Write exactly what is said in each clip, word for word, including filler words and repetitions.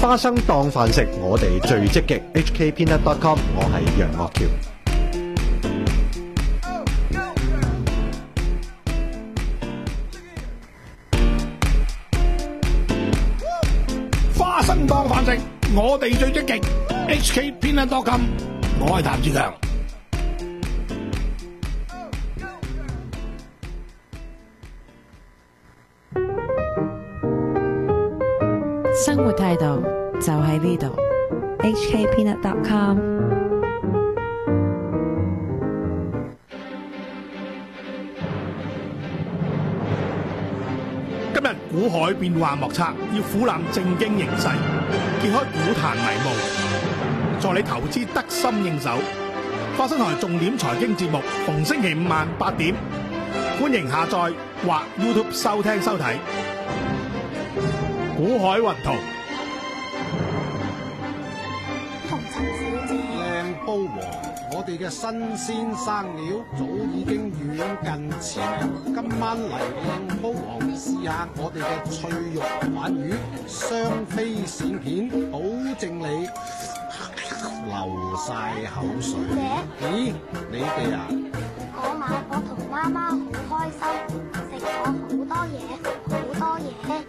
花生當飯食，我哋最積極。H K Peanut dot com， 我係楊岳橋。 花生當飯食，我哋最積極。H K Peanut dot com， 我係譚志強。 生活態度就喺呢度。 H K Peanut dot com。 今日股海變幻莫測，要俯瞰正經形勢，揭開股壇迷霧，助你投資得心應手。花生台重點財經節目，逢星期五晚八點，歡迎下載或 YouTube 收聽收睇。股海雲圖， 紅塵小姐， 靚煲王，我哋嘅新鮮生料早已經遠近馳名。今晚嚟靚煲王試下我哋嘅脆肉鯇魚，雙飛鱔片，保證你流晒口水。咦，你哋啊？ 我買我同媽媽好開心，食咗好多嘢，好多嘢。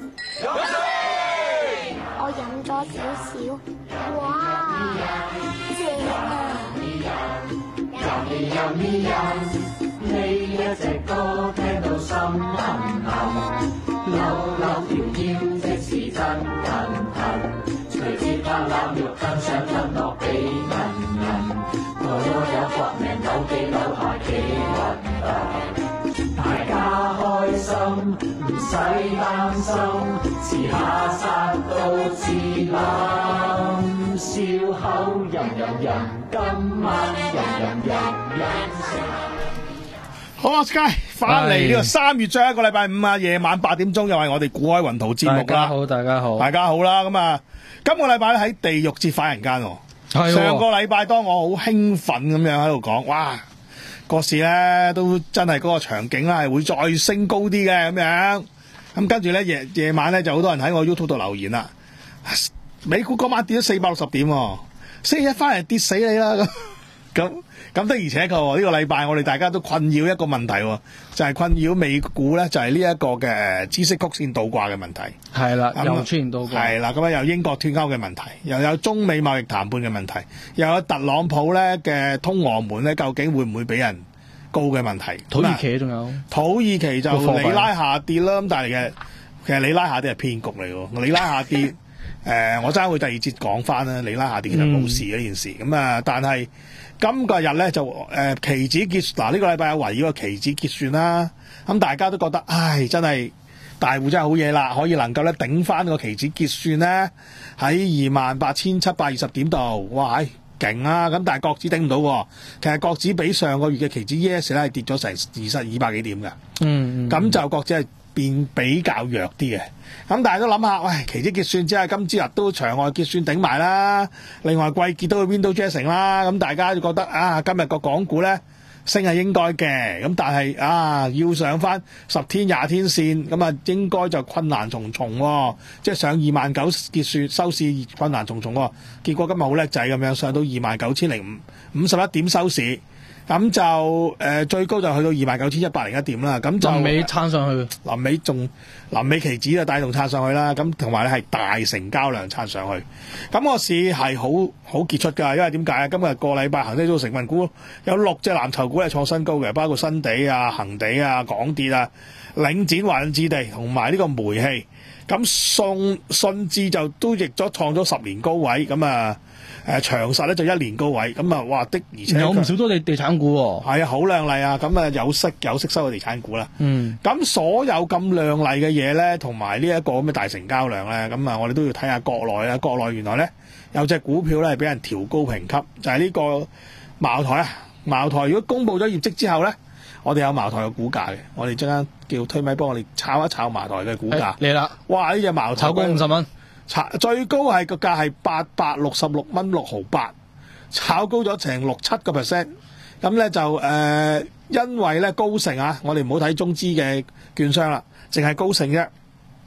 我飲咗少少，哇，正啊！ 呢一隻歌聽到心痕痕，扭扭條腰即是真騰騰，隨節拍攬肉更想吞落幾銀銀，我有搏命扭幾扭下幾核突，大家開心唔使擔心，遲下殺到自冧，笑口吟吟吟，今晚吟吟吟吟成。 好啊 ，Sky 翻嚟呢個三月最後一個禮拜五啊，夜晚八點鐘又係我哋股海雲圖節目啦。 大家好，大家好， 大家好啦。咁啊，今個禮拜咧喺地獄節返人間。 係上個禮拜當我好興奮咁樣喺度講，哇，個市咧都真係嗰個場景咧係會再升高啲嘅咁樣。咁跟住咧夜夜晚咧就好多人喺我 YouTube 度留言啦。美股嗰晚跌咗四百六十點，星期一翻嚟跌死你啦咁咁。咁的而且確呢個禮拜我哋大家都困擾一個問題，就係、是、困擾美股咧，就係呢一個嘅孳息曲線倒掛嘅問題。 係啦，又出現倒掛。係啦，咁啊有英國脫歐嘅問題，又有中美貿易談判嘅問題，又有特朗普咧嘅通俄門咧，究竟會唔會俾人告嘅問題？ 土耳其仲有。土耳其就里拉下跌啦，咁但係嘅其實里拉下跌係騙局嚟喎，里拉下跌誒、呃，我爭會第二節講翻啦，里拉下跌其實冇事嘅呢、嗯、件事，咁啊，但係。今個日咧就誒、呃、期指結嗱呢、呢個禮拜有圍繞個期指結算啦，咁大家都覺得唉真係大戶真係好嘢啦，可以能夠咧頂翻個期指結算咧喺二萬八千七百二十點度，哇勁啊！咁但係國指頂唔到喎，其實國指比上個月嘅期指 yes 咧係跌咗成二十二百幾點㗎，嗯，咁、嗯、就國指係變比較弱啲嘅。咁大家都諗下，喂，期指結算只係今朝日都場外結算頂埋啦，另外季結都會 window dressing 啦，咁大家就覺得啊，今日個港股咧升係應該嘅，咁但係啊要上翻十天廿天線，咁啊應該就困難重重喎、哦，即係上二萬九結算收市困難重重喎、哦，結果今日好叻仔咁樣上到二萬九千零五五十一點收市。咁就誒、呃、最高就去到二萬九千一百零一點啦，咁就臨尾撐上去， 臨尾仲臨尾期指就帶動撐上去啦，咁同埋咧係大成交量撐上去，咁個市係好好傑出㗎，因為點解啊？今日個禮拜恒生指數成分股有六隻藍籌股係創新高嘅，包括新地啊、恒地啊、港鐵啊、領展、華潤置地同埋呢個煤氣，咁信信置就都亦咗創咗十年高位，咁啊。誒長實咧就一年高位，咁啊哇的，而且有唔少多地地產股喎， 係啊好靚麗啊，咁啊有息有息收嘅地產股啦。 嗯， 咁所有咁靚麗嘅嘢咧，同埋呢一個咁嘅大成交量咧，咁啊我哋都要睇下國內啦。國內原來咧有隻股票咧係俾人調高評級，就係、是、呢個茅台啊。茅台如果公布咗業績之後咧，我哋有茅台嘅股價嘅，我哋陣間叫推咪幫我哋炒一炒茅台嘅股價嚟啦。 哇！呢隻茅台炒高五十蚊。 最高係個價係八百六十六蚊六毫八，炒高咗成六七個 percent。咁咧就誒、呃，因為咧高盛啊，我哋唔好睇中資嘅券商啦，淨係高盛啫，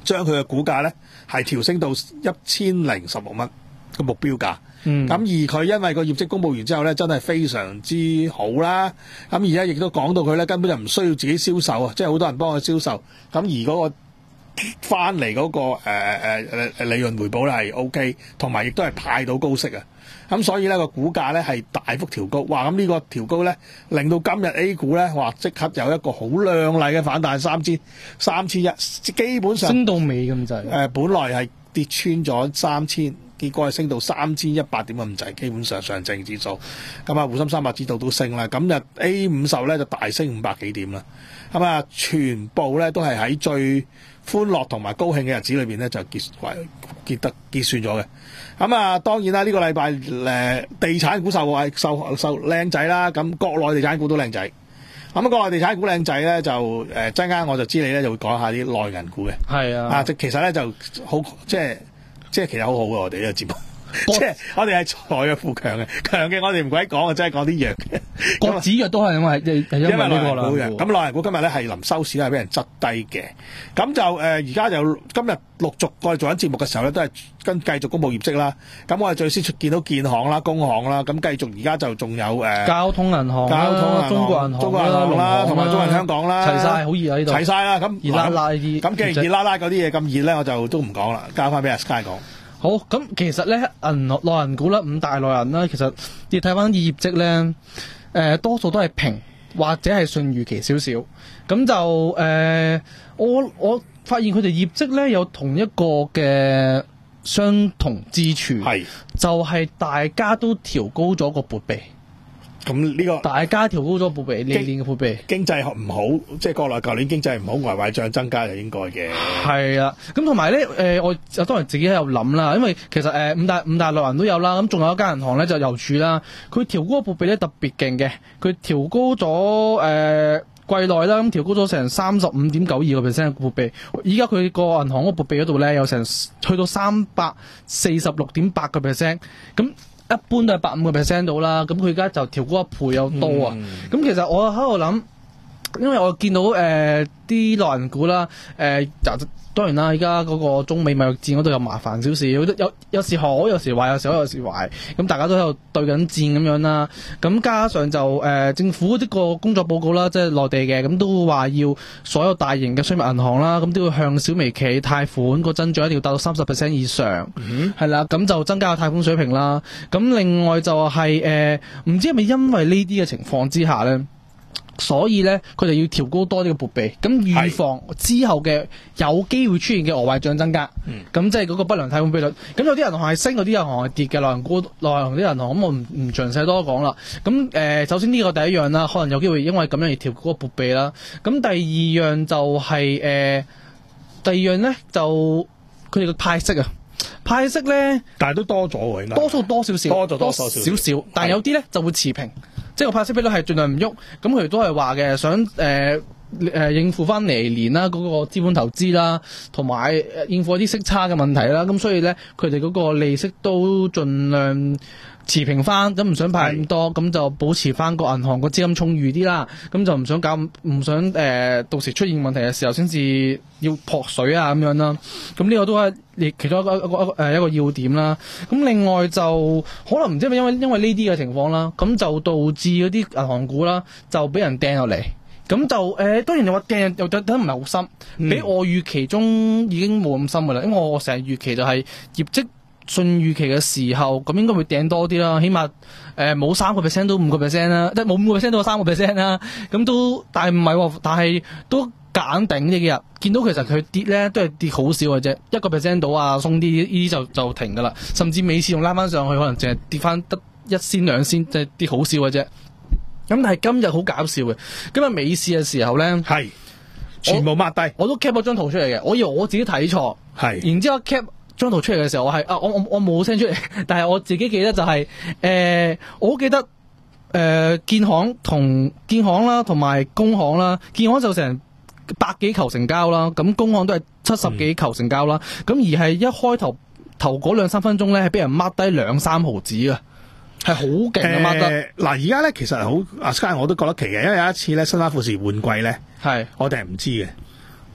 將佢嘅股價咧係調升到一千零十六蚊個目標價。 嗯， 咁而佢因為個業績公佈完之後咧，真係非常之好啦。咁而家亦都講到佢咧根本就唔需要自己銷售啊，即係好多人幫佢銷售。咁而嗰個翻嚟嗰個誒誒誒利潤回報咧係 O K， 同埋亦都係派到高息啊。咁所以咧個股價咧係大幅調高，哇！咁呢個調高咧令到今日 A 股咧哇即刻有一個好亮麗嘅反彈，三千三千一，基本上升到尾咁滯。 誒、呃，本來係跌穿咗三千。結果係升到三千一百點咁滯，基本上上證指數，咁啊滬深三百指數都升啦。咁日 A 五十咧就大升五百幾點啦。咁啊，全部咧都係喺最歡樂同埋高興嘅日子裏邊咧就結結得結算咗嘅。咁啊，當然啦，呢、這個禮拜誒地產股受惠受受靚仔啦。咁國內地產股都靚仔。咁啊，國內地產股靚仔咧就誒陣間我就知你咧就會講下啲內銀股嘅。係啊，啊即其實咧就好即係。即係其實好好嘅，我哋呢個節目，即係我哋係財嘅富強嘅，強嘅我哋唔鬼講啊，真係講啲弱嘅。 國指弱都係因為係因為呢個啦。 咁內銀股今日咧係臨收市咧係俾人執低嘅，咁就誒而家就今日陸續我哋做緊節目嘅時候咧都係跟繼續公佈業績啦。咁我哋最先見到建行啦、工行啦，咁繼續而家就仲有誒交通銀行、 交通銀行、 中國銀行、 中國銀行啦，同埋中銀香港啦， 齊晒好熱喺度， 齊晒啦。咁熱辣辣啲， 咁既然熱辣辣嗰啲嘢咁熱咧，我就都唔講啦，交翻俾阿 Sky 講。 好，咁其實咧銀內銀股啦，五大內銀啦，其實你睇翻業績咧，誒、呃、多數都係平或者係遜預期少少，咁就誒、呃、我我發現佢哋業績咧有同一個嘅相同之處，係就係、是、大家都調高咗個撥備。咁呢個大家調高咗撥備，呢年嘅撥備經濟唔好，即係國內舊年經濟唔好，外匯帳增加就應該嘅。 係啊，咁同埋咧，誒、呃、我我當然自己喺度諗啦，因為其實誒、呃、五大五大內銀都有啦，咁仲有一間銀行咧就郵儲啦，佢調高個撥備咧特別勁嘅，佢調高咗誒季內啦，咁調高咗成三十五點九二個 percent 嘅撥備，依家佢個銀行嗰個撥備嗰度咧有成去到三百四十六點八個 percent，咁。一般都係百五個 percent 到啦，咁佢而家就調高一倍有多啊！咁、嗯、其實我喺度諗，因為我見到誒啲內銀股啦，誒、呃、就當然啦，而家嗰個中美貿易戰嗰度又麻煩少少，有有時好，有時壞，有時好，有時壞，咁大家都喺度對緊戰咁樣啦。咁加上就誒、呃、政府呢個工作報告啦，即係內地嘅，咁都話要所有大型嘅商業銀行啦，咁都要向小微企貸款個增長一定要達到三十 percent 以上，係、嗯、啦，咁就增加個貸款水平啦。咁另外就係、是、誒，唔、呃、知係咪因為呢啲嘅情況之下咧？所以咧，佢哋要調高多啲嘅撥備，咁預防之後嘅有機會出現嘅外匯帳增加。咁、嗯、即係嗰個不良貸款比率。咁有啲銀行係升，有啲銀行係跌嘅。內銀股、內銀啲銀行，咁我唔唔詳細多講啦。咁誒、呃，首先呢個第一樣啦，可能有機會因為咁樣而調高個撥備啦。咁第二樣就係、是、誒、呃，第二樣咧就佢哋嘅派息啊。派息咧， 但係都多咗喎，應該多數多少少，多咗多少少少，但係有啲咧就會持平，即係個派息比率係盡量唔喐。咁佢哋都係話嘅，想誒誒、呃、應付翻嚟年啦嗰個資本投資啦，同埋應付一啲息差嘅問題啦。咁所以咧，佢哋嗰個利息都盡量持平翻，咁唔想派咁多，咁就保持翻個銀行個資金充裕啲啦。咁就唔想搞，唔想誒、呃、到時出現問題嘅時候先至要撲水啊咁樣啦。咁呢個都係其中一個一個誒一,一,一個要點啦。咁另外就可能唔知係咪因為因為呢啲嘅情況啦，咁就導致嗰啲銀行股啦就俾人掟落嚟。咁就誒、呃、當然你話掟又掟得唔係好深，嗯、比我預期中已經冇咁深噶啦。因為我成日預期就係業績順預期嘅時候，咁應該會掟多啲啦，起碼誒冇三個 percent 都五個 percent 啦，即係冇五個 percent 都三個 percent 啦。咁都但係唔係喎，但係都夾硬頂呢幾日，見到其實佢跌咧都係跌好少嘅啫，一個 percent 到啊，鬆啲呢啲就就停噶啦。甚至尾市仲拉翻上去，可能淨係跌翻得一仙兩仙，即係跌好少嘅啫。咁但係今日好搞笑嘅，今日尾市嘅時候咧係全部抹低，我都 cap 咗張圖出嚟嘅，我以為我自己睇錯，係然之後 cap。張圖出嚟嘅時候，我係啊，我我我冇 send 出嚟，但係我自己記得就係、是、誒、呃，我好記得誒、呃，建行同建行啦，同埋工行啦，建行就成百幾球成交啦，咁工行都係七十幾球成交啦，咁、嗯、而係一開頭頭嗰兩三分鐘咧，係俾人 mark 低兩三毫子嘅，係好勁嘅 mark 得。 嗱，而家咧其實好啊 Sky 我都覺得奇嘅，因為有一次咧新華富士換季咧，係我哋係唔知嘅。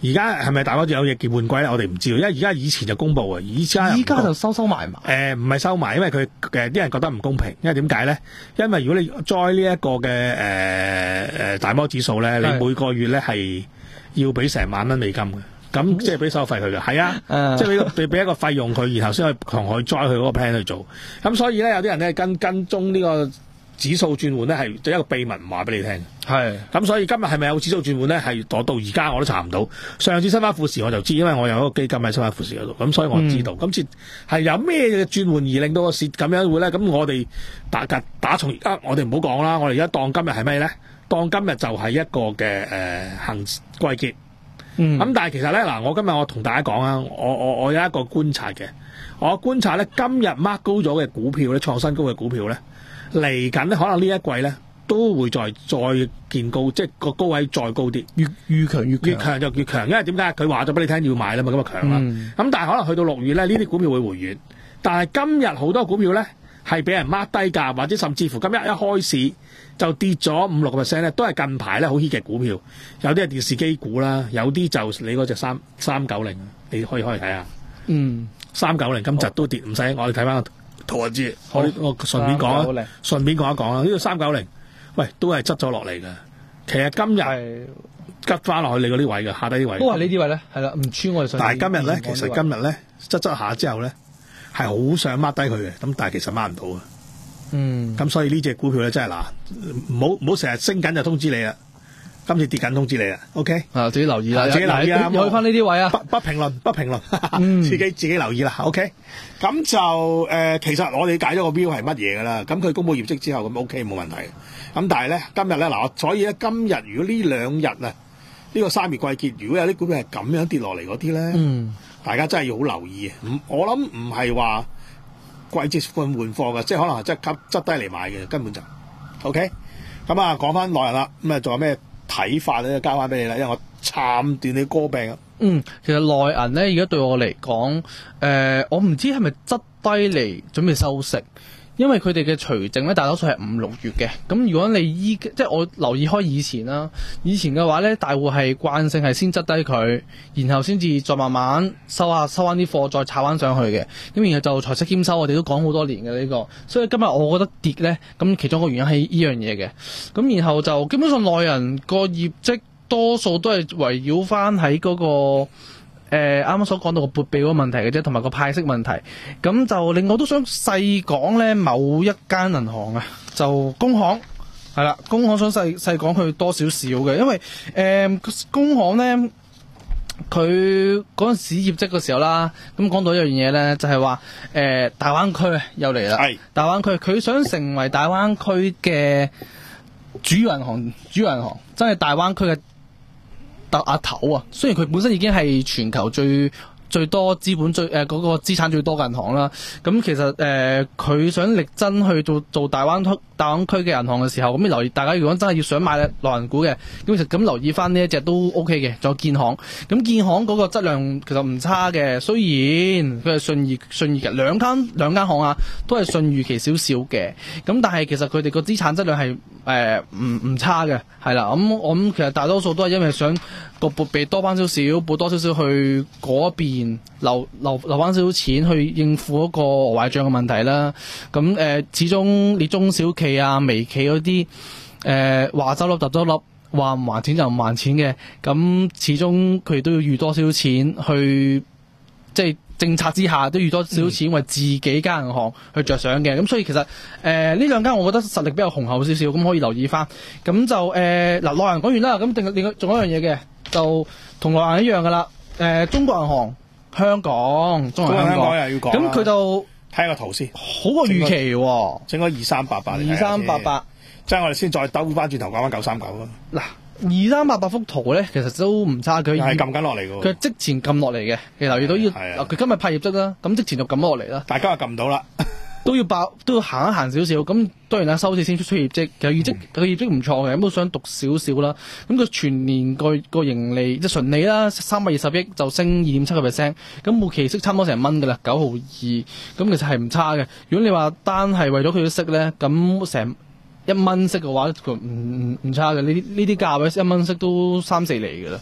而家係咪大摩指有嘢叫換季咧？我哋唔知道，因為而家以前就公佈啊，而家依家就收收埋埋。 誒唔係收埋，因為佢誒啲人覺得唔公平，因為點解咧？因為如果你 join 呢一個嘅誒誒大摩指數咧，你每個月咧係要俾成萬蚊美金嘅。咁即係俾收費佢嘅，係啊， 嗯、 即係俾個俾俾一個費用佢，然後先可以同佢 join 佢嗰個 plan 去做。咁所以咧，有啲人咧跟跟蹤呢個指數轉換咧，係就一個秘密唔話俾你聽。 係。 咁所以今日係咪有指數轉換咧？係我到而家我都查唔到。上次新華富時我就知，因為我有一個基金喺新華富時嗰度，咁所以我知道。今次係有咩嘅轉換而令到個市咁樣會咧？咁我哋打打從而家，我哋唔好講啦。我哋而家當今日係咩咧？當今日就係一個嘅誒行季結。 嗯， 咁但係其實咧嗱，我今日我同大家講啊，我我我有一個觀察嘅，我觀察咧今日 mark 高咗嘅股票咧，創新高嘅股票咧，嚟緊咧可能呢一季咧都會再再見高，即係個高位再高啲， 越越強越越強就越強，因為點解佢話咗俾你聽要買啦嘛，咁啊強啦。咁、嗯、但係可能去到六月咧，呢啲股票會回軟，但係今日好多股票咧係俾人 mark 低價，或者甚至乎今日一開市就跌咗五六個 percent 咧，都係近排咧好 hit 嘅股票，有啲係電視機股啦，有啲就你嗰隻三三九零，你可以可以睇下。嗯，三九零今日都跌，唔使我哋睇翻個圖就知。我我順便講啊，順便講一講啦。呢個三九零，喂，都係執咗落嚟嘅。其實今日急翻落去你嗰啲位嘅，下低啲位都係呢啲位咧，係啦，唔穿我哋上。 但係今日咧，其實今日咧執執下之後咧，係好想掹低佢嘅，咁但係其實掹唔到啊。嗯，咁所以呢隻股票咧真係嗱，唔好唔好成日升緊就通知你啦，今次跌緊通知你啦 ，OK？啊，自己留意啦，自己留意啊，去翻呢啲位啊，不不評論，不評論，嗯、自己自己留意啦 ，OK？咁就誒、呃，其實我哋解咗個標係乜嘢噶啦，咁佢公布業績之後咁 OK 冇問題，咁但係咧今日咧嗱，所以咧今日如果呢兩日啊，呢、呢個三月季結，如果有啲股票係咁樣跌落嚟嗰啲咧，嗯，大家真係要好留意，唔，我諗唔係話。季節換換貨嘅，即係可能係即係執執低嚟買嘅，根本就 OK。咁啊，講翻內人啦，咁啊，仲有咩睇法咧？交翻俾你啦，因為我慘斷你歌病啊。嗯，其實內銀咧，而家對我嚟講，誒、呃，我唔知係咪執低嚟準備收息。因為佢哋嘅除淨咧，大多數係五六月嘅。咁如果你依即係我留意開以前啦，以前嘅話咧，大戶係慣性係先執低佢，然後先至再慢慢收下收翻啲貨，再炒翻上去嘅。咁然後就財息兼收，我哋都講好多年嘅呢、呢個。所以今日我覺得跌咧，咁其中一個原因係呢樣嘢嘅。咁然後就基本上內人個業績多數都係圍繞翻喺嗰個。誒啱啱所講到個撥備嗰個問題嘅啫，同埋個派息問題，咁就另外都想細講咧，某一間銀行啊，就工行係啦，工行想細細講佢多少少嘅，因為誒、呃、工行咧，佢嗰陣時業績嘅時候啦，咁講到一樣嘢咧，就係話誒大灣區又嚟啦，係大灣區，佢想成為大灣區嘅主要銀行，主要銀行真係大灣區嘅。阿頭啊，雖然佢本身已經係全球最最多資本最誒嗰、呃那個資產最多嘅銀行啦，咁其實誒佢、呃、想力爭去做做大灣區大灣區嘅銀行嘅時候，咁你留意大家如果真係要想買內銀股嘅，咁其實咁留意翻呢一隻都 OK 嘅，仲有建行，咁建行嗰個質量其實唔差嘅，雖然佢係信譽信譽嘅兩間兩間行啊，都係信譽期少少嘅，咁但係其實佢哋個資產質量係誒唔唔差嘅，係啦，咁我諗其實大多數都係因為想個撥備多翻少少，撥多少少去嗰邊留留留翻少少錢去應付嗰個壞帳嘅問題啦。咁誒、呃，始終你中小企啊、微企嗰啲誒話執笠就執笠，話唔還錢就唔還錢嘅，咁始終佢哋都要預多少少錢去，即係政策之下都預多少少錢為自己間銀行去着想嘅。咁、嗯、所以其實誒呢、呃、兩間我覺得實力比較雄厚少少，咁可以留意翻。咁就誒嗱內銀講完啦，咁另另外仲有一樣嘢嘅。就同內銀一樣噶啦，誒、呃，中國銀行香港，中國銀行香港又要講，咁佢就睇個圖先，好過預期喎，整個二三八八，二三八八，即係我哋先再兜翻轉頭講翻九三九咯。嗱，二三八八幅圖咧，其實都唔差，佢係撳緊落嚟嘅，佢即前撳落嚟嘅，你留意到要，佢今日派業績啦，咁即前就撳落嚟啦，大家又撳唔到啦。都要爆，都要行一行少少。咁當然啦，收市先出出業績，其實業績佢業績唔錯嘅，咁都想讀少少啦。咁佢全年個個盈利即係純利啦，三百二十億就升二點七個 percent。咁每期息差唔多成蚊㗎啦，九毫二。咁其實係唔差嘅。如果你話單係為咗佢嘅息咧，咁成一蚊息嘅話，佢唔唔唔差嘅。呢啲呢啲價位一蚊息都三四厘㗎啦。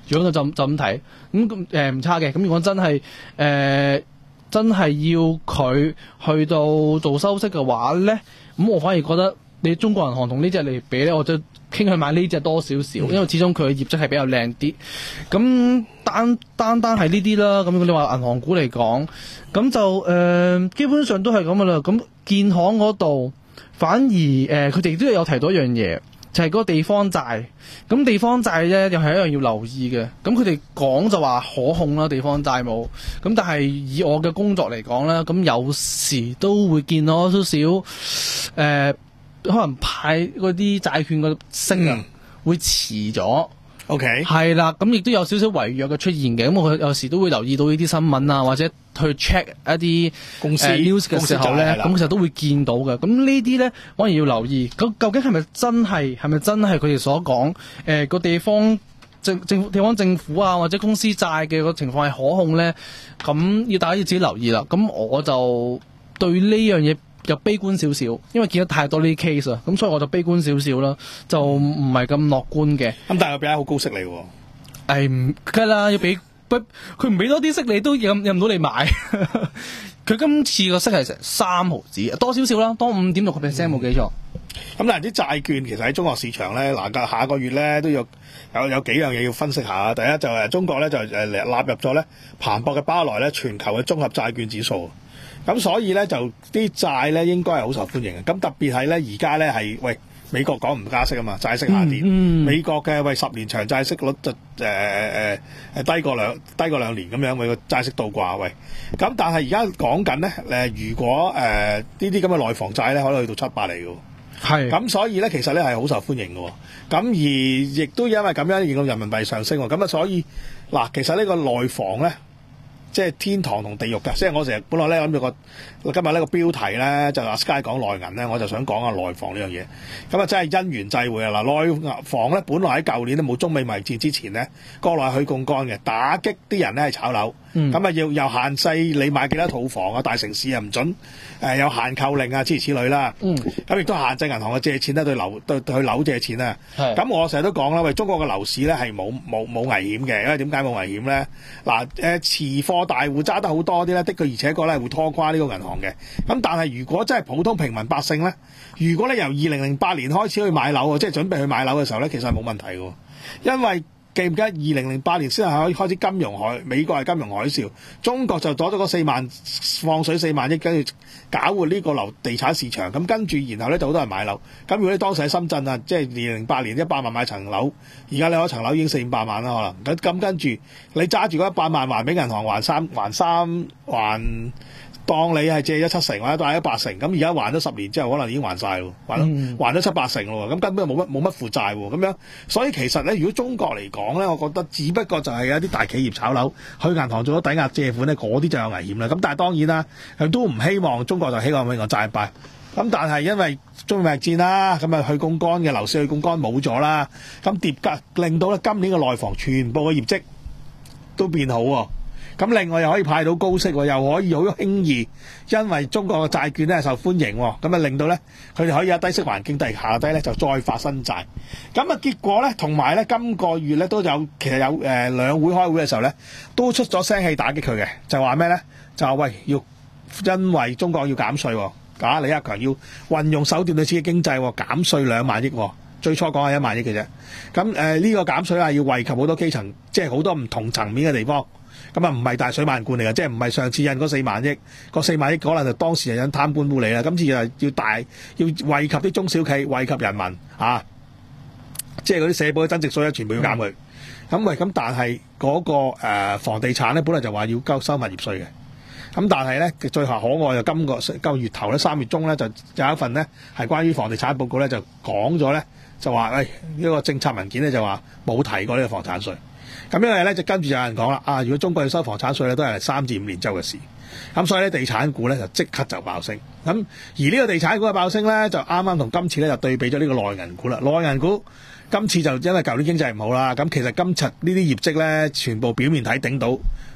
如果就就咁睇，咁誒唔差嘅。咁如果真係誒、呃、真係要佢去到做收息嘅話咧，咁我反而覺得你中國銀行同呢隻嚟比咧，我就傾向買呢隻多少少，因為始終佢嘅業績係比較靚啲。咁單單單係呢啲啦。咁你話銀行股嚟講，咁就誒、呃、基本上都係咁噶啦。咁建行嗰度反而誒佢哋都有提到一樣嘢，就係、是、嗰個地方債。咁地方債咧又係一樣要留意嘅。咁佢哋講就話可控啦，地方債務。咁但係以我嘅工作嚟講咧，咁有時都會見到少少誒。呃可能派嗰啲債券嘅升啊，會遲咗。 OK， 係啦，咁亦都有少少違約嘅出現嘅。咁我有時都會留意到呢啲新聞啊，或者去 check 一啲公司、 呃、news 嘅時候咧，咁其實都會見到嘅。咁呢啲咧，反而要留意。咁究竟係咪真係係咪真係佢哋所講？誒、呃、個地方政政府地方政府啊，或者公司債嘅個情況係可控咧？咁要大家要自己留意啦。咁我就對呢樣嘢又悲觀少少，因為見得太多呢啲 case 啊，咁所以我就悲觀少少啦，就唔係咁樂觀嘅。 咁但係佢俾好高息你喎。 誒唔梗啦，要俾不佢唔俾多啲息你都引引唔到你買。佢今次個息係成三毫子，多少少啦，多五點六個 percent 冇記錯。 咁但係啲債券其實喺中國市場咧，嗱下個月咧都有有有幾樣嘢要分析下。第一就係中國咧就誒納入咗咧彭博嘅巴萊咧全球嘅綜合債券指數。咁所以咧就啲債咧應該係好受歡迎嘅。咁特別係咧而家咧係喂美國講唔加息啊嘛，債息下跌。嗯嗯、美國嘅喂十年長債息率就誒誒誒低過兩低過兩年咁樣，喂個債息倒掛喂。咁但係而家講緊咧誒，如果誒呢啲咁嘅內房債咧，可以去到七八厘嘅。係。咁所以咧其實咧係好受歡迎嘅。咁而亦都因為咁樣令到人民幣上升。咁啊所以嗱，其實呢個內房咧。即係天堂同地獄嘅，即係我成日本來咧諗住個今日呢個標題咧就話 Sky 講內銀咧，我就想講下內房呢樣嘢。咁啊真係因緣際會啊！嗱，內房咧本來喺舊年都冇中美貿易戰之前咧，國內去槓桿嘅，打擊啲人咧係炒樓。咁啊、嗯、要又限制你買幾多套房啊，大城市啊唔準誒有限購令啊，諸如此類啦。咁亦都限制銀行嘅借錢咧對樓對對樓借錢啊。咁我成日都講啦，喂，中國嘅樓市咧係冇冇冇危險嘅，因為點解冇危險咧？嗱誒持貨大戶揸得好多啲咧，的確而且確咧會拖垮呢個銀行嘅。咁但係如果真係普通平民百姓咧，如果你由二零零八年開始去買樓，即係準備去買樓嘅時候咧，其實係冇問題嘅，因為記唔記得二零零八年先係開始金融海，美國係金融海嘯，中國就攞咗嗰四萬放水四萬億，跟住搞活呢個樓地產市場。咁跟住然後咧就好多人買樓。咁如果你當時喺深圳啊，即係二零零八年一百萬買層樓，而家你嗰層樓已經四五百萬啦可能。咁咁跟住你揸住嗰一百萬還俾銀行還三還三還。當你係借咗七成或者貸咗八成，咁而家還咗十年之後，可能已經還晒咯，還咗還咗七八成咯，咁根本冇乜冇乜負債喎，咁樣，所以其實咧，如果中國嚟講咧，我覺得只不過就係有啲大企業炒樓，去銀行做咗抵押借款咧，嗰啲就有危險啦。咁但係當然啦，佢都唔希望中國就希望永遠債敗。咁但係因為中美貿易戰啦，咁啊去槓桿嘅樓市去槓桿冇咗啦，咁疊加令到咧今年嘅內房全部嘅業績都變好喎。咁另外又可以派到高息，又可以好輕易，因為中國嘅債券咧受歡迎，咁啊令到咧佢哋可以喺低息環境底下低咧就再發新債。咁啊結果咧，同埋咧今個月咧都有其實有誒、呃、兩會開會嘅時候咧，都出咗聲氣打擊佢嘅，就話咩咧？就話喂要因為中國要減稅，啊李克強要運用手段去刺激經濟，減稅兩萬億。最初講係一萬億嘅啫。咁誒呢個減稅係要惠及好多基層，即係好多唔同層面嘅地方。咁啊唔係大水漫灌嚟嘅，即係唔係上次印嗰四萬億，嗰四萬億可能就當時係引貪官污吏啦。今次就要大要惠及啲中小企，惠及人民啊！即係嗰啲社保嘅增值稅咧，全部要減佢。咁喂、嗯，咁但係嗰、嗰個、呃、房地產咧，本來就話要交收物業稅嘅。咁但係咧，最後可愛就今個今個月頭咧，三月中咧就有一份咧係關於房地產報告咧，就講咗咧就話，喂、哎、呢、呢個政策文件咧就話冇提過呢個房產稅。咁因為咧就跟住有人講啦，啊如果中國要收房產稅咧，都係三至五年之後嘅事。咁所以咧地產股咧就即刻就爆升。咁而呢個地產股嘅爆升咧，就啱啱同今次咧就對比咗呢個內銀股啦。內銀股今次就因為舊年經濟唔好啦，咁其實今次呢啲業績咧全部表面睇頂到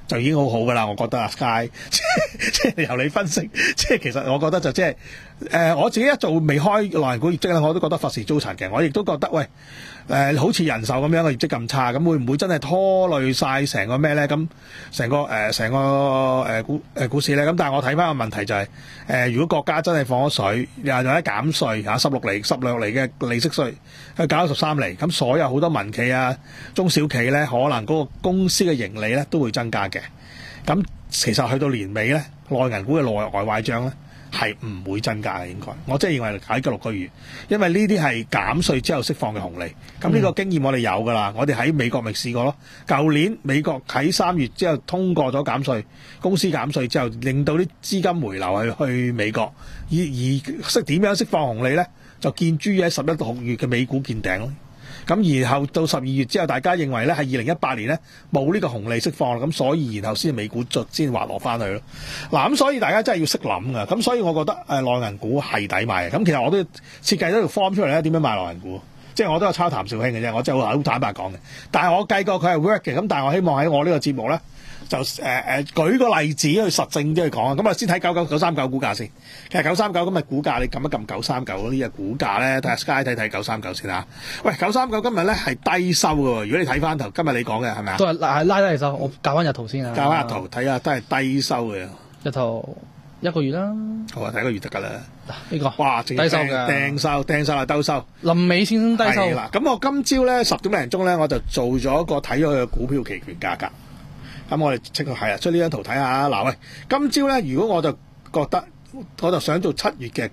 就已經好好噶啦，我覺得啊 Sky， 即係由你分析，即係其實我覺得就即係誒我自己一做未開內銀股業績咧，我都覺得乏善足陳嘅，我亦都覺得喂誒、呃、好似人壽咁樣嘅業績咁差，咁會唔會真係拖累晒成個咩咧？咁成個誒成、呃、個誒股誒股市咧？咁但係我睇翻個問題就係、是、誒、呃、如果國家真係放咗水，又或者減稅嚇十六厘十六厘嘅利息稅，去搞到十三厘，咁所有好多民企啊、中小企咧，可能嗰個公司嘅盈利咧都會增加嘅。咁其實去到年尾咧，內銀股嘅內外壞帳咧係唔會增加嘅，應該我真係認為喺個六個月，因為呢啲係減稅之後釋放嘅紅利。咁呢個經驗我哋有㗎啦，我哋喺美國咪試過咯。舊年美國喺三月之後通過咗減稅，公司減稅之後，令到啲資金回流去去美國，而而識點樣釋放紅利咧，就見諸於喺十一到六月嘅美股見頂咯。咁然後到十二月之後，大家認為咧係二零一八年咧冇呢個紅利釋放啦，咁所以然後先美股逐先滑落翻去咯。嗱咁所以大家真係要識諗噶，咁所以我覺得誒內銀股係抵買嘅。咁其實我都設計咗條 form 出嚟咧，點樣買內銀股？即係我都有抄譚紹興嘅啫，我真係好坦白講嘅。但係我計過佢係 work 嘅，咁但係我希望喺我呢個節目咧就誒誒、呃、舉個例子去實證啲去講啊。咁啊先睇九九九三九股價先。其實九三九今日股價，你撳一撳九三九嗰啲嘅股價咧，睇下 Sky 睇睇九三九先嚇。喂，九三九今日咧係低收嘅喎。如果你睇翻頭，今日你講嘅係咪啊？ 都係拉拉低嚟收，我校翻日圖先啊。 校翻日圖睇下都係低收嘅。 日圖一個月啦。 好啊，睇一個月得㗎啦。 嗱，呢個哇， 低收嘅， 掟收掟收啊，兜收。 臨尾先低收。 啦，咁我今朝咧十點零鐘咧，我就做咗個睇咗佢嘅股票期權價格。咁我哋即係係啊，出呢張圖睇下。嗱喂，今朝咧，如果我就覺得我就想做七月嘅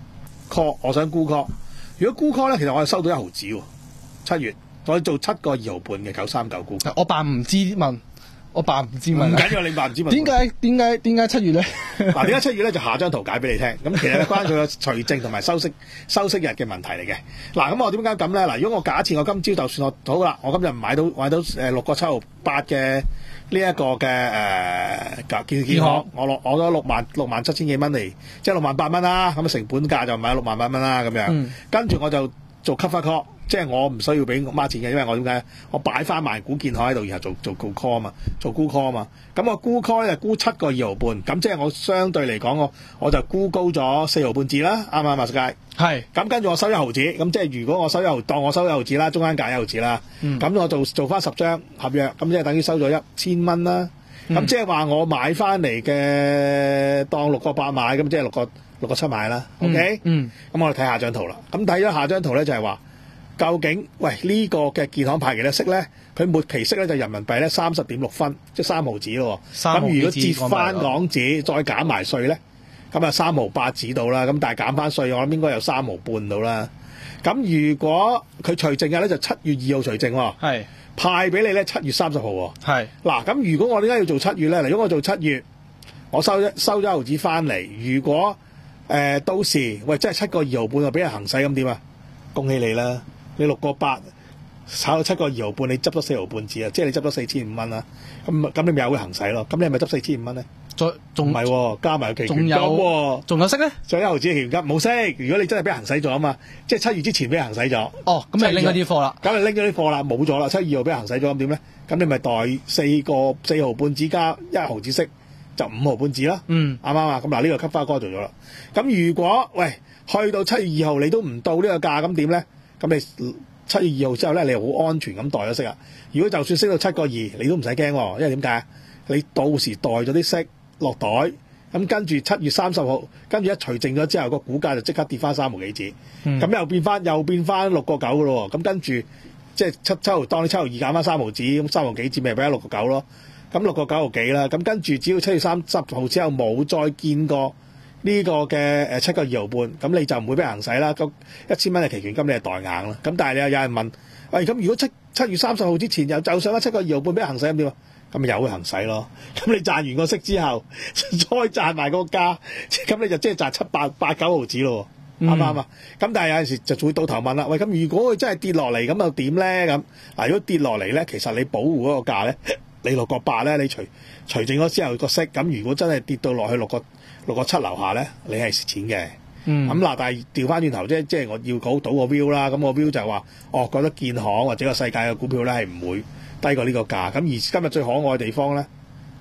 call， 我想沽 call。如果沽 call 咧，其實我係收到一毫子喎。七月我做七個二毫半嘅九三九沽。 我扮唔知問，我扮唔知問。 唔緊要，你扮唔知問。 點解點解點解七月咧？ 嗱，點解七月咧？就下張圖解俾你聽。咁其實關佢個除淨同埋收息收息日嘅問題嚟嘅。嗱，咁我點解咁咧？嗱，如果我假設我今朝就算我好啦，我今日買到買到誒六個七毫八嘅。呢、這、一個嘅誒建建行，我落我都六萬六萬七千幾蚊嚟，即係六萬八蚊啦。咁成本價就買六萬八蚊啦咁樣。嗯、跟住我就做 cover call，即係我唔需要俾我孖錢嘅，因為我點解？我擺翻萬股建行喺度，然後做做沽 call 啊嘛，做沽 call 啊嘛。咁我沽 call 咧就沽七個二毫半，咁即係我相對嚟講我我就沽高咗四毫半字啦，啱唔啱啊？世界係。咁跟住我收一毫子，咁即係如果我收一毫，當我收一毫子啦，中間價一毫子啦。咁、嗯、我做做翻十張合約，咁即係等於收咗一千蚊啦。咁、嗯、即係話我買翻嚟嘅當六個八買，咁即係六個六個七買啦。OK，嗯，咁我哋睇下張圖啦。咁睇咗下張圖咧，就係話究竟喂呢、這個嘅建行派幾多息咧？佢末期息咧就人民幣咧三十點六分，即係三毫子咯。咁如果折翻港紙，再減埋稅咧，咁啊三毫八子到啦。咁但係減翻稅，我諗應該有三毫半到啦。咁如果佢除淨嘅咧，就七月二號除淨喎。係派俾你咧，七月三十號喎。係嗱，咁如果我點解要做七月咧？如果我做七月，我收一收咗一毫子翻嚟，如果誒、呃、到時喂真係七個二毫半就俾人行使咁點啊？恭喜你啦！你六個八炒到七個二毫半，你執咗四毫半紙啊！即係你執咗四千五蚊啦。咁咁你咪有會行使咯？咁你係咪執四千五蚊咧？再仲唔係喎？加埋期權金喎，仲有息咧？仲有一毫子嘅期權金冇息。如果你真係俾人行使咗啊嘛，即係七月之前俾人行使咗。哦，咁你拎咗啲貨啦。咁你拎咗啲貨啦，冇咗啦。七月二號俾人行使咗咁點咧？咁你咪代四個四毫半紙加一毫子息，就五毫半紙啦。嗯，啱唔啱啊？咁嗱呢個吸花哥做咗啦。咁如果喂去到七月二號你都唔到呢個價，咁點咧？咁你七月二號之後咧，你好安全咁代咗息啊！如果就算升到七個二，你都唔使驚喎，因為點解？你到時代咗啲息落袋，咁跟住七月三十號，跟住一除淨咗之後，個股價就即刻跌翻三毫幾子，咁、嗯、又變翻又變翻六個九嘅咯。咁跟住即係七七毫，當你七毫二減翻三毫子，咁三毫幾子咪俾咗六個九咯。咁六個九毫幾啦。咁跟住只要七月三十號之後冇再見過呢個嘅誒七個二毫半，咁你就唔會俾人行使啦。咁一千蚊嘅期權金你係代硬啦。咁但係你又有人問，喂、哎、咁如果七七月三十號之前又就上咗七個二毫半俾人行使咁點啊？咁咪有會行使咯。咁你賺完個息之後，再賺埋個價，咁你就即係賺七八八九毫子咯。啱唔啱啊？咁但係有陣時就會到頭問啦。喂，咁如果佢真係跌落嚟，咁又點咧？咁嗱，如果跌落嚟咧，其實你保護嗰個價咧，你六個八咧，你除除淨咗之後個息，咁如果真係跌到落去六個六個七樓下咧，你係蝕錢嘅。嗯。咁嗱，但係調翻轉頭啫，即係我要講賭個 view 啦。咁個 view 就係話，哦，覺得建行或者個世界嘅股票咧係唔會低過呢個價。咁而今日最可愛嘅地方咧，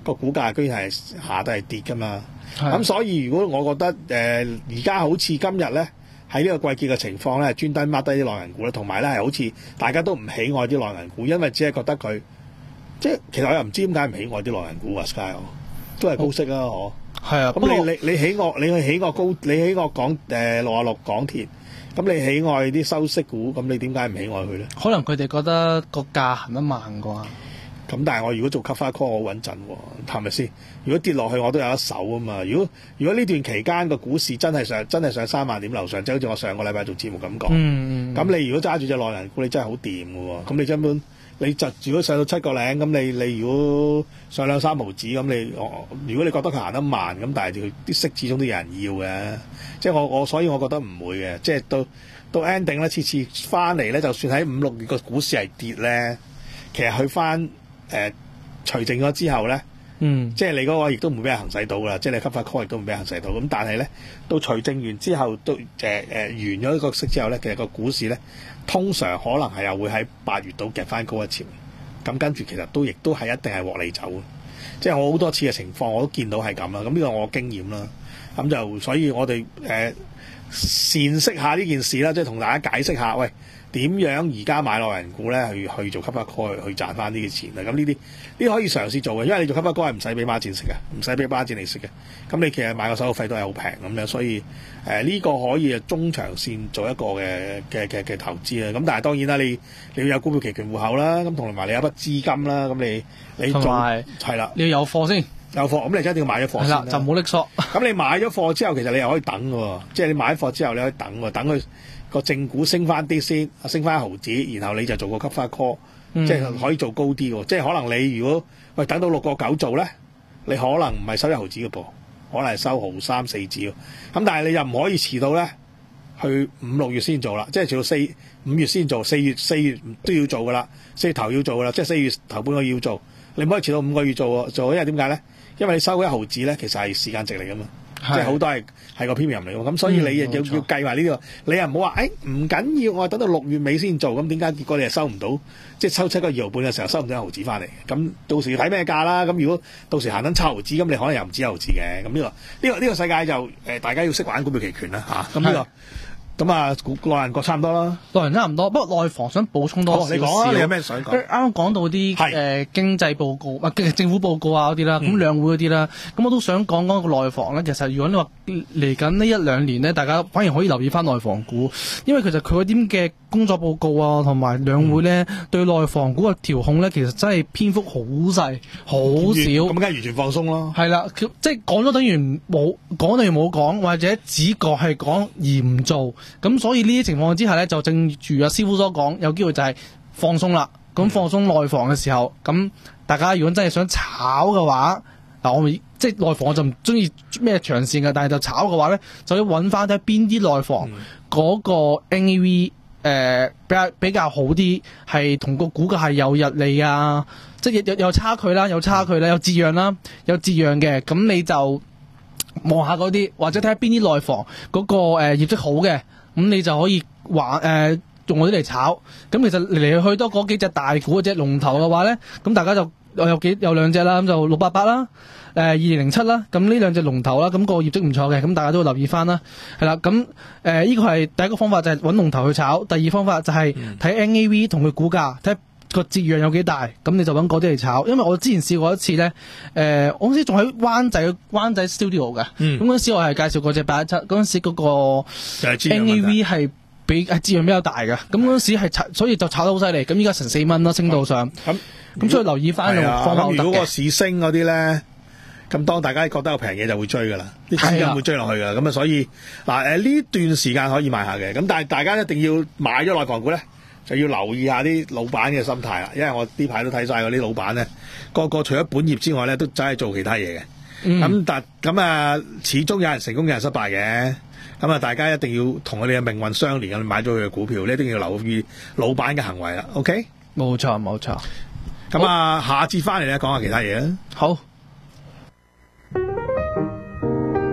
個股價居然係下低係跌噶嘛。 係咁所以如果我覺得誒而家好似今日咧喺呢個季節嘅情況咧，專登 mark 低啲內銀股咧，同埋咧係好似大家都唔喜愛啲內銀股，因為只係覺得佢即係其實我又唔知點解唔喜愛啲內銀股啊 Sky 都係高息啊，嗬。 係啊，不過咁你你你喜愛你去喜愛高你喜愛港誒六啊六港鐵，咁你喜愛啲收息股，咁你點解唔喜愛佢咧？ 可能佢哋覺得個價行得慢啩。 咁但係我如果做 cover call 我好穩陣喎，係咪先？如果跌落去我都有一手啊嘛。如果如果呢段期間個股市真係上真係上三萬點樓上，即係好似我上個禮拜做節目咁講，咁、 嗯、 你如果揸住隻內銀股，你真係好掂嘅喎。咁你根本你就如果上到七個零，咁你你如果上兩三毫子，咁你我如果你覺得佢行得慢，咁但係佢啲息始終都有人要嘅。即係我我所以我覺得唔會嘅。即係到到 ending 咧，次次翻嚟咧，就算喺五六月個股市係跌咧，其實去翻。誒、呃、除淨咗之後咧， 嗯， 即係你嗰個亦都唔會俾人行使到啦，即係你吸發 call 亦都唔俾人行使到。咁但係咧，到除淨完之後，都誒誒、呃、完咗呢個息之後咧，其實個股市咧通常可能係又會喺八月度夾翻高一潮。咁跟住其實都亦都係一定係獲利走嘅。即係我好多次嘅情況我都見到係咁啦。咁呢個我經驗啦。咁就所以我哋誒、呃、善識下呢件事啦，即係同大家解釋下，喂。點樣而家買內銀股咧，去去做吸發 call 去賺翻呢啲錢啊？咁呢啲呢啲可以嘗試做嘅，因為你做吸發 call 係唔使俾孖展息嘅，唔使俾孖展利息嘅。咁你其實買個手續費都係好平咁樣，所以誒呢、呃這個可以中長線做一個嘅嘅嘅嘅投資啊。咁但係當然啦，你你要有股票期權戶口啦，咁同埋你有一筆資金啦，咁你你做係啦， 你要有貨先。 有貨，咁你一定要買咗貨先啦， 就冇拎索。 咁你買咗貨之後，其實你又可以等嘅，即係你買咗貨之後，你可以等喎，等佢個正股升翻啲先，升翻一毫子，然後你就做個 cover call，、嗯、即係可以做高啲喎。即係可能你如果喂等到六個九做咧，你可能唔係收一毫子嘅噃，可能係收毫三四子喎。咁但係你又唔可以遲到咧，去五六月先做啦，即係做到四五月先做，四月四月都要做嘅啦，四月頭要做嘅啦，即係四月頭半個月要做，你唔可以遲到五個月做喎，做因為點解咧？因為你收一毫子咧，其實係時間值嚟噶嘛，即係好多係係個 premium 嚟喎，咁所以你又要、嗯、要計埋呢、呢個，你又唔好話誒唔緊要，我等到六月尾先做，咁點解結果你又收唔到？即係收七個二毫半嘅時候收唔到一毫子翻嚟，咁到時要睇咩價啦？咁如果到時行緊七毫子，咁你可能又唔止一毫子嘅，咁呢、呢個呢、呢個呢、呢個世界就誒、呃、大家要識玩股票期權啦嚇，咁呢、呢個。咁啊，內銀國差唔多啦， 內銀差唔多。不過內房想補充多少少。 你講啊，你有咩想講？ 啱啱講到啲誒、呃、經濟報告啊，政府報告啊嗰啲啦，咁、嗯、兩會嗰啲啦，咁我都想講講個內房咧。其實如果你話嚟緊呢一兩年咧，大家反而可以留意翻內房股，因為其實佢嗰啲嘅工作報告啊，同埋兩會咧、嗯，對內房股嘅調控咧，其實真係篇幅好細，好少。咁梗係完全放鬆咯。 係啦，即係講咗等於冇，講等於冇講，或者只覺係講而唔做。咁所以呢啲情況之下咧，就正如阿師傅所講，有機會就係放鬆啦。咁放鬆內房嘅時候，咁大家如果真係想炒嘅話，嗱我即係內房我就唔中意咩長線嘅，但係就炒嘅話咧，就要揾翻睇邊啲內房嗰、嗯、個 N A V 誒、呃、比較比較好啲，係同個股價係有溢利啊，即係有有差距啦，有差距啦，有折讓啦，有折讓嘅，咁你就望下嗰啲，或者睇下邊啲內房嗰、那個誒、呃、業績好嘅。咁你就可以話誒、呃、用嗰啲嚟炒，咁其實嚟嚟去多嗰幾隻大股嗰隻龍頭嘅話咧，咁大家就有幾有兩隻啦，咁就六八八啦，誒二零零七啦，咁呢兩隻龍頭啦，咁、個業績唔錯嘅，咁大家都會留意翻啦，係啦，咁誒呢個係第一個方法就係揾龍頭去炒，第二方法就係睇 N A V 同佢股價，睇個折讓有幾大，咁你就揾嗰啲嚟炒。因為我之前試過一次咧，誒、呃、我嗰時仲喺灣仔灣仔 studio 嘅，咁嗰陣時我係介紹過隻八一七，嗰陣時嗰個 N A V 係比係折讓比較大嘅，咁嗰陣時係炒，所以就炒得好犀利。咁依家成四蚊啦，升到上，咁咁所以留意翻用方法。 如果個市升嗰啲咧，咁當大家覺得有平嘢就會追噶啦，啲資金會追落去噶，咁啊所以嗱誒呢段時間可以買下嘅，咁但係大家一定要買咗內房股咧，就要留意下啲老闆嘅心態啦，因為我呢排都睇晒嗰啲老闆咧，個個除咗本業之外咧，都真係做其他嘢嘅。咁、嗯、但咁啊，始終有人成功，有人失敗嘅。咁啊，大家一定要同佢哋嘅命運相連，咁買咗佢嘅股票，你一定要留意老闆嘅行為啦。OK， 冇錯冇錯。 咁啊，下節翻嚟咧講下其他嘢啦。 好。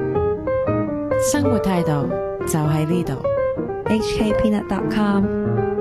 生活態度就喺呢度。 H K Peanut dot com